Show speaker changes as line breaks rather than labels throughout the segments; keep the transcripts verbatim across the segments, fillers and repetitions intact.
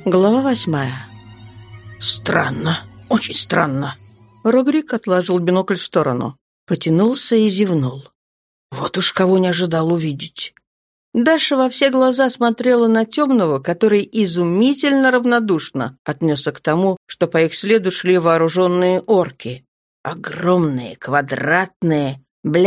Глава восьмая.
«Странно, очень странно».
Рогрик отложил бинокль в сторону, потянулся и зевнул.
«Вот уж кого не ожидал увидеть».
Даша во все глаза смотрела на темного, который изумительно равнодушно отнесся к тому, что по их следу шли вооруженные орки. Огромные, квадратные,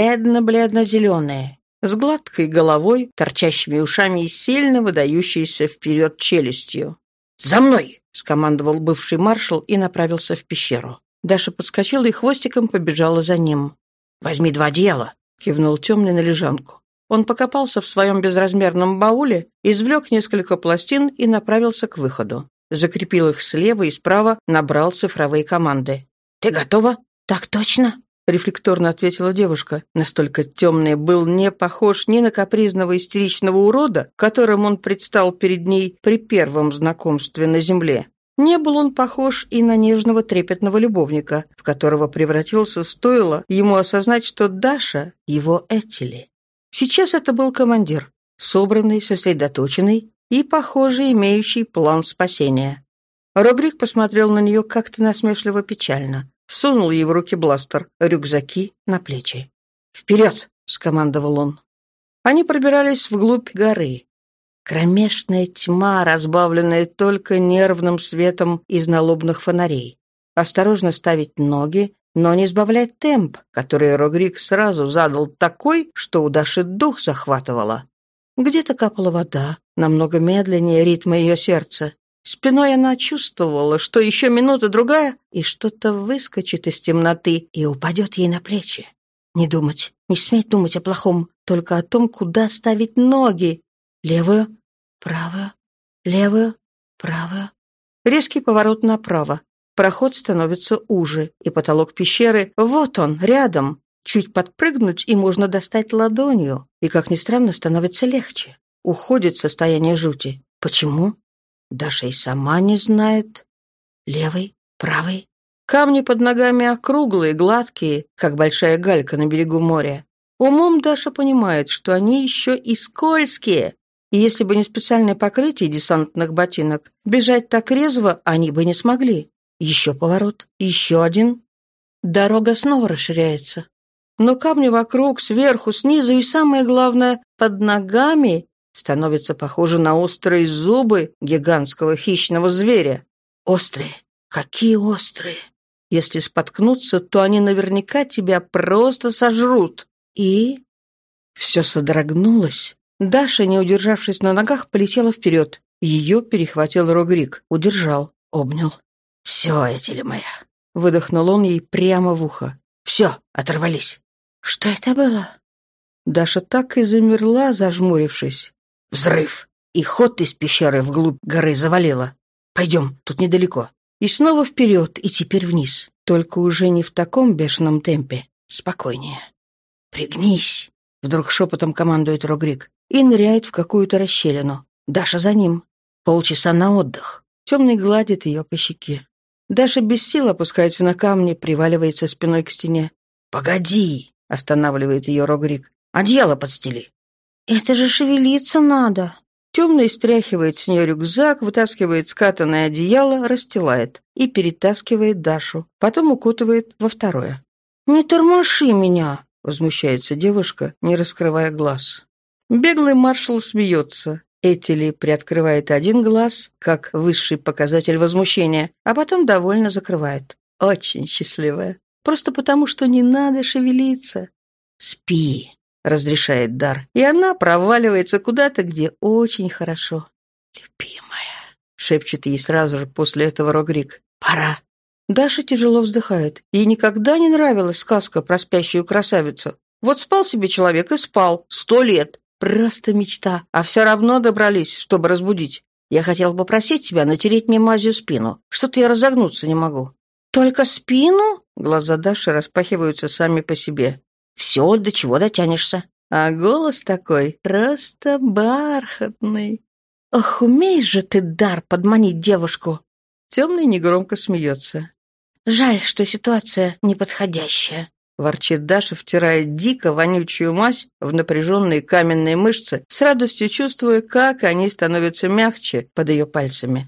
бледно-бледно-зеленые, с гладкой головой, торчащими ушами и сильно выдающейся вперед челюстью.
«За мной!»
— скомандовал бывший маршал и направился в пещеру. Даша подскочила и хвостиком побежала за ним.
«Возьми два одеяла!»
— кивнул темный на лежанку. Он покопался в своем безразмерном бауле, извлек несколько пластин и направился к выходу. Закрепил их слева и справа, набрал цифровые команды.
«Ты готова?»
«Так точно!» — рефлекторно ответила девушка. Настолько темный был не похож ни на капризного истеричного урода, которым он предстал перед ней при первом знакомстве на земле. Не был он похож и на нежного трепетного любовника, в которого превратился, стоило ему осознать, что Даша — его Этили. Сейчас это был командир, собранный, сосредоточенный и, похоже, имеющий план спасения. Рогрик посмотрел на нее как-то насмешливо-печально. Сунул ей в руки бластер, рюкзаки на плечи. «Вперед!» — скомандовал он. Они пробирались вглубь горы. Кромешная тьма, разбавленная только нервным светом из налобных фонарей. Осторожно ставить ноги, но не сбавлять темп, который Рогрик сразу задал такой, что у Даши дух захватывало. Где-то капала вода, намного медленнее ритма ее сердца. Спиной она чувствовала, что еще минута-другая, и что-то выскочит из темноты и упадет ей на плечи. Не думать, не сметь думать о плохом, только о том, куда ставить ноги. Левую, правую, левую, правую. Резкий поворот направо. Проход становится уже, и потолок пещеры, вот он, рядом. Чуть подпрыгнуть, и можно достать ладонью. И, как ни странно, становится легче. Уходит состояние жути. Почему? Даша и сама не знает. Левый, правый. Камни под ногами округлые, гладкие, как большая галька на берегу моря. Умом Даша понимает, что они еще и скользкие. И если бы не специальное покрытие десантных ботинок, бежать так резво они бы не смогли. Еще поворот, еще один. Дорога снова расширяется. Но камни вокруг, сверху, снизу и, самое главное, под ногами становятся похожи на острые зубы гигантского хищного зверя. Острые. Какие острые. Если споткнуться, то они наверняка тебя просто сожрут. И... Все содрогнулось. Даша, не удержавшись на ногах, полетела вперед. Ее перехватил Рогрик. Удержал. Обнял.
«Все, Этили моя!»
— выдохнул он ей прямо в ухо.
«Все, оторвались!»
«Что это было?» Даша так и замерла, зажмурившись.
«Взрыв! И ход из пещеры вглубь горы завалило. Пойдем, тут недалеко».
И снова вперед, и теперь вниз. Только уже не в таком бешеном темпе. Спокойнее.
«Пригнись!»
— вдруг шепотом командует Рогрик. И ныряет в какую-то расщелину. Даша за ним.
Полчаса на отдых.
Темный гладит ее по щеке. Даша без сил опускается на камни, приваливается спиной к стене.
«Погоди!»
— останавливает ее Рогрик.
«Одеяло подстели!»
«Это же шевелиться надо!» Темный стряхивает с нее рюкзак, вытаскивает скатанное одеяло, расстилает и перетаскивает Дашу. Потом укутывает во второе. «Не тормоши меня!» — возмущается девушка, не раскрывая глаз. Беглый маршал смеется. Этили приоткрывает один глаз, как высший показатель возмущения, а потом довольно закрывает. Очень счастливая. Просто потому, что не надо шевелиться. «Спи», — разрешает Дар, и она проваливается куда-то, где очень хорошо. «Любимая», — шепчет ей сразу же после этого Рогрик. «Пора». Даша тяжело вздыхает. Ей никогда не нравилась сказка про спящую красавицу. Вот спал себе человек и спал. Сто лет. Просто мечта. А все равно добрались, чтобы разбудить. Я хотела попросить тебя натереть мне мазью спину. Что-то я разогнуться не могу». «Только спину?» Глаза Даши распахиваются сами по себе.
«Все, до чего дотянешься».
А голос такой просто бархатный. «Ох, умеешь же ты, Дар, подманить девушку!» Темный негромко смеется.
«Жаль, что ситуация неподходящая»,
— ворчит Даша, втирая дико вонючую мазь в напряженные каменные мышцы, с радостью чувствуя, как они становятся мягче под ее пальцами.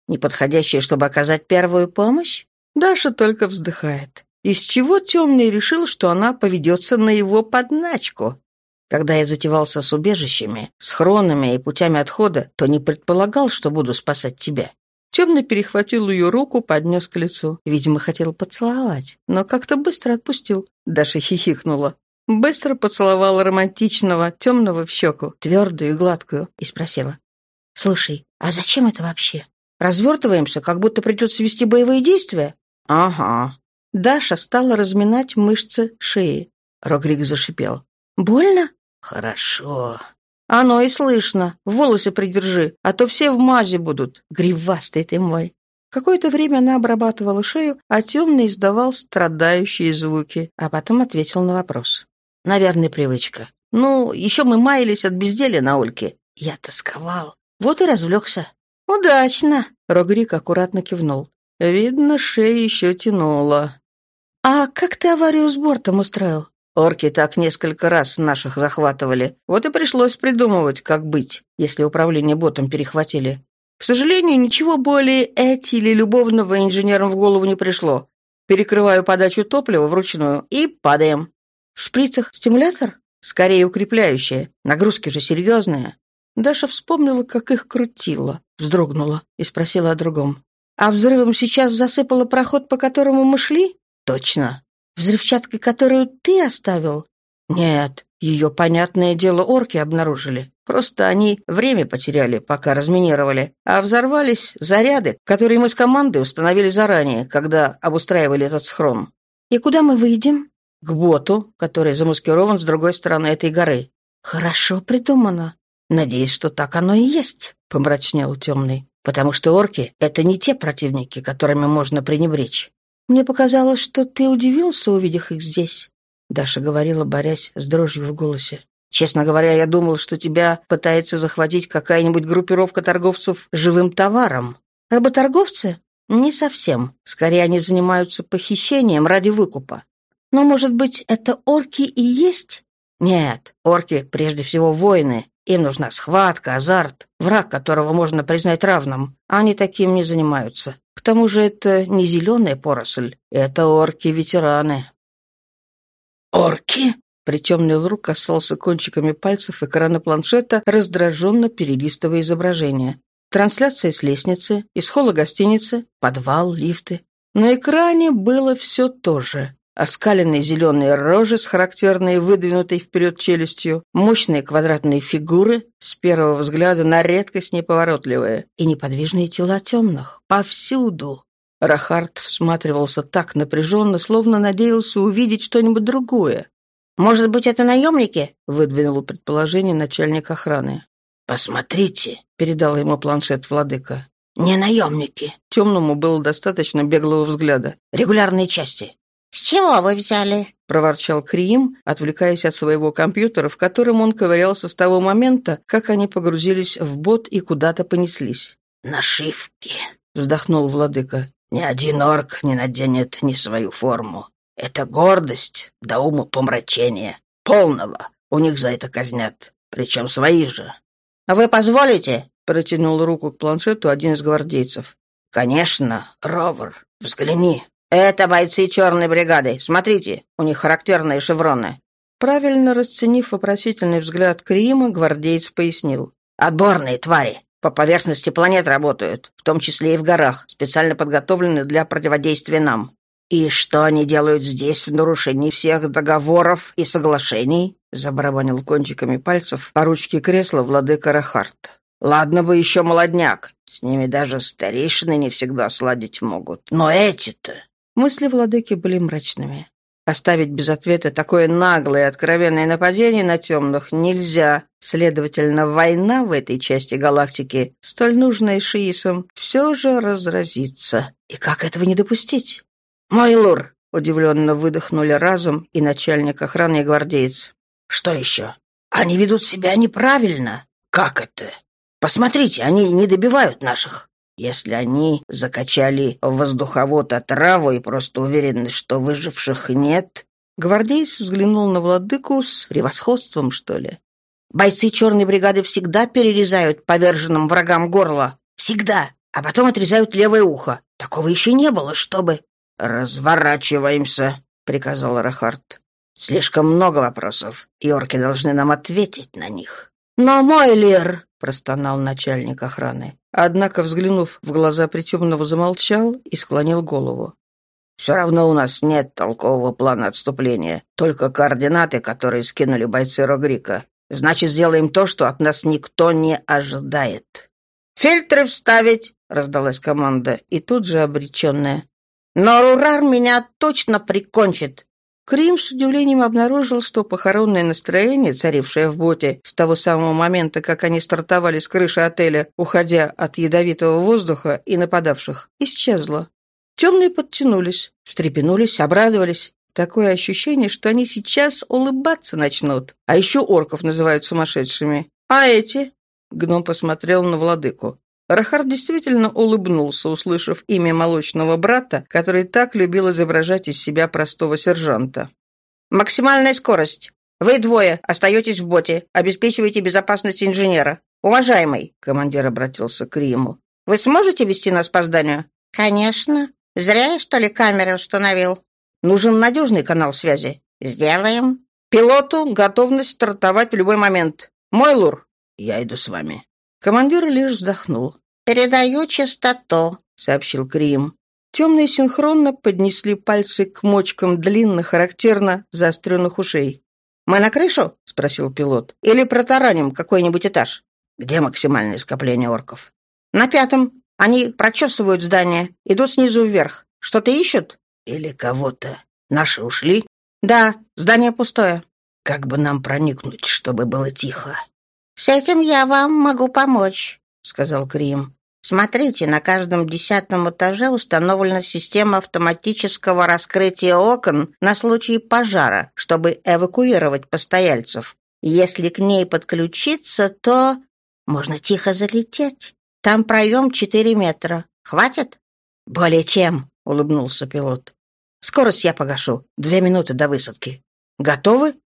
неподходящее, чтобы оказать первую помощь?»
Даша только вздыхает. Из чего Темный решил, что она поведется на его подначку?
«Когда я затевался с убежищами, схронами и путями отхода, то не предполагал, что буду спасать тебя».
Темный перехватил ее руку, поднес к лицу. Видимо, хотел поцеловать, но как-то быстро отпустил. Даша хихикнула. Быстро поцеловала романтичного, Темного в щеку, твердую и гладкую, и спросила.
«Слушай, а зачем это вообще? Развертываемся, как будто придется вести боевые действия?»
«Ага». Даша стала разминать мышцы шеи.
Рогрик зашипел.
«Больно?»
«Хорошо».
«Оно и слышно. Волосы придержи, а то все в мазе будут. Гривастый ты мой». Какое-то время она обрабатывала шею, а Темный издавал страдающие звуки, а потом ответил на вопрос.
«Наверное, привычка. Ну, еще мы маялись от безделья на Ольке. Я тосковал. Вот и развлекся».
«Удачно!» — Рогрик аккуратно кивнул. Видно, шея еще тянула. «А как ты аварию с бортом устроил?»
«Орки так несколько раз наших захватывали. Вот и пришлось придумывать, как быть, если управление ботом перехватили.
К сожалению, ничего более эти или любовного инженерам в голову не пришло. Перекрываю подачу топлива вручную и падаем. В шприцах стимулятор? Скорее укрепляющее. Нагрузки же серьезные». Даша вспомнила, как их крутило, вздрогнула и спросила о другом. «А взрывом сейчас засыпало проход, по которому мы шли?»
«Точно».
«Взрывчаткой, которую ты оставил?»
«Нет, ее, понятное дело, орки обнаружили. Просто они время потеряли, пока разминировали, а взорвались заряды, которые мы с командой установили заранее, когда обустраивали этот схрон».
«И куда мы выйдем?»
«К боту, который замаскирован с другой стороны этой горы».
«Хорошо придумано».
«Надеюсь, что так оно и есть», — помрачнел Темный. «Потому что орки — это не те противники, которыми можно пренебречь».
«Мне показалось, что ты удивился, увидев их здесь»,
— Даша говорила, борясь с дрожью в голосе. «Честно говоря, я думал, что тебя пытается захватить какая-нибудь группировка торговцев живым товаром».
«Работорговцы?»
«Не совсем. Скорее, они занимаются похищением ради выкупа».
«Но, может быть, это орки и есть?»
«Нет, орки прежде всего воины. Им нужна схватка, азарт, враг, которого можно признать равным. Они таким не занимаются. К тому же это не зеленая поросль, это орки-ветераны».
«Орки?»
Притемный рук касался кончиками пальцев экрана планшета, раздраженно перелистывая изображение. Трансляция с лестницы, из холла гостиницы, подвал, лифты. На экране было все то же. Оскаленные зеленые рожи с характерной выдвинутой вперед челюстью, мощные квадратные фигуры, с первого взгляда на редкость неповоротливые, и неподвижные тела темных. Повсюду. Рахард всматривался так напряженно, словно надеялся увидеть что-нибудь другое.
«Может быть, это наемники?»
— выдвинул предположение начальник охраны.
«Посмотрите»,
— передал ему планшет владыка.
«Не наемники».
Темному было достаточно беглого взгляда.
«Регулярные части». «С чего вы взяли?»
— проворчал Криим, отвлекаясь от своего компьютера, в котором он ковырялся с того момента, как они погрузились в бот и куда-то понеслись.
«Нашивки»,
— вздохнул владыка.
«Ни один орк не наденет ни свою форму. Это гордость до умопомрачения. Полного. У них за это казнят. Причем свои же».
«А вы позволите?» — протянул руку к планшету один из гвардейцев.
«Конечно, Ровер. Взгляни».
«Это бойцы черной бригады. Смотрите, у них характерные шевроны». Правильно расценив вопросительный взгляд Криима, гвардеец пояснил.
«Отборные твари.
По поверхности планет работают, в том числе и в горах, специально подготовлены для противодействия нам».
«И что они делают здесь в нарушении всех договоров и соглашений?»
— забарабанил кончиками пальцев по ручке кресла владыка Рахард.
«Ладно бы еще молодняк. С ними даже старейшины не всегда сладить могут. Но эти-то...»
Мысли владыки были мрачными. Оставить без ответа такое наглое и откровенное нападение на темных нельзя. Следовательно, война в этой части галактики, столь нужная шиисам, все же разразится. И как этого не допустить?
«Майлур!»
— удивленно выдохнули разом и начальник охраны, и гвардеец.
«Что еще? Они ведут себя неправильно. Как это? Посмотрите, они не добивают наших. Если они закачали в воздуховод отраву и просто уверены, что выживших нет...»
Гвардеец взглянул на владыку с превосходством, что ли.
«Бойцы черной бригады всегда перерезают поверженным врагам горло. Всегда.
а потом отрезают левое ухо. Такого еще не было, чтобы...» «Разворачиваемся», — приказал Эрахард. «Слишком много вопросов, и орки должны нам ответить на них». «Но мой лир!» — простонал начальник охраны. Однако, взглянув в глаза Притемного, замолчал и склонил голову. «Все равно у нас нет толкового плана отступления, только координаты, которые скинули бойцы Рогрика. Значит, сделаем то, что от нас никто не ожидает». «Фильтры вставить!» — раздалась команда, и тут же обреченная. «Но Рурар меня точно прикончит!» Крим с удивлением обнаружил, что похоронное настроение, царившее в боте с того самого момента, как они стартовали с крыши отеля, уходя от ядовитого воздуха и нападавших, исчезло. Темные подтянулись, встрепенулись, обрадовались. Такое ощущение, что они сейчас улыбаться начнут. А еще орков называют сумасшедшими. А эти? Гном посмотрел на владыку. Эрахард действительно улыбнулся, услышав имя молочного брата, который так любил изображать из себя простого сержанта. «Максимальная скорость. Вы двое остаетесь в боте, обеспечиваете безопасность инженера. Уважаемый», — командир обратился к Риму, — «вы сможете вести нас по зданию?» «Конечно. Зря я, что ли, камеры установил?» «Нужен надежный канал связи». «Сделаем». «Пилоту готовность стартовать в любой момент. Мойлур». «Я иду с вами». Командир лишь вздохнул. «Передаю частоту», — сообщил Крим. Темные синхронно поднесли пальцы к мочкам длинных, характерно заостренных ушей. «Мы на крышу?» — спросил пилот. «Или протараним какой-нибудь этаж?» «Где максимальное скопление орков?» «На пятом. Они прочесывают здание, идут снизу вверх. Что-то ищут?» «Или кого-то. Наши ушли?» «Да, здание пустое». «Как бы нам проникнуть, чтобы было тихо?» «С этим я вам могу помочь», — сказал Крим. «Смотрите, на каждом десятом этаже установлена система автоматического раскрытия окон на случай пожара, чтобы эвакуировать постояльцев. Если к ней подключиться, то можно тихо залететь. Там проем четыре метра. Хватит?» «Более чем», — улыбнулся пилот. «Скорость я погашу. Две минуты до высадки. Готовы?»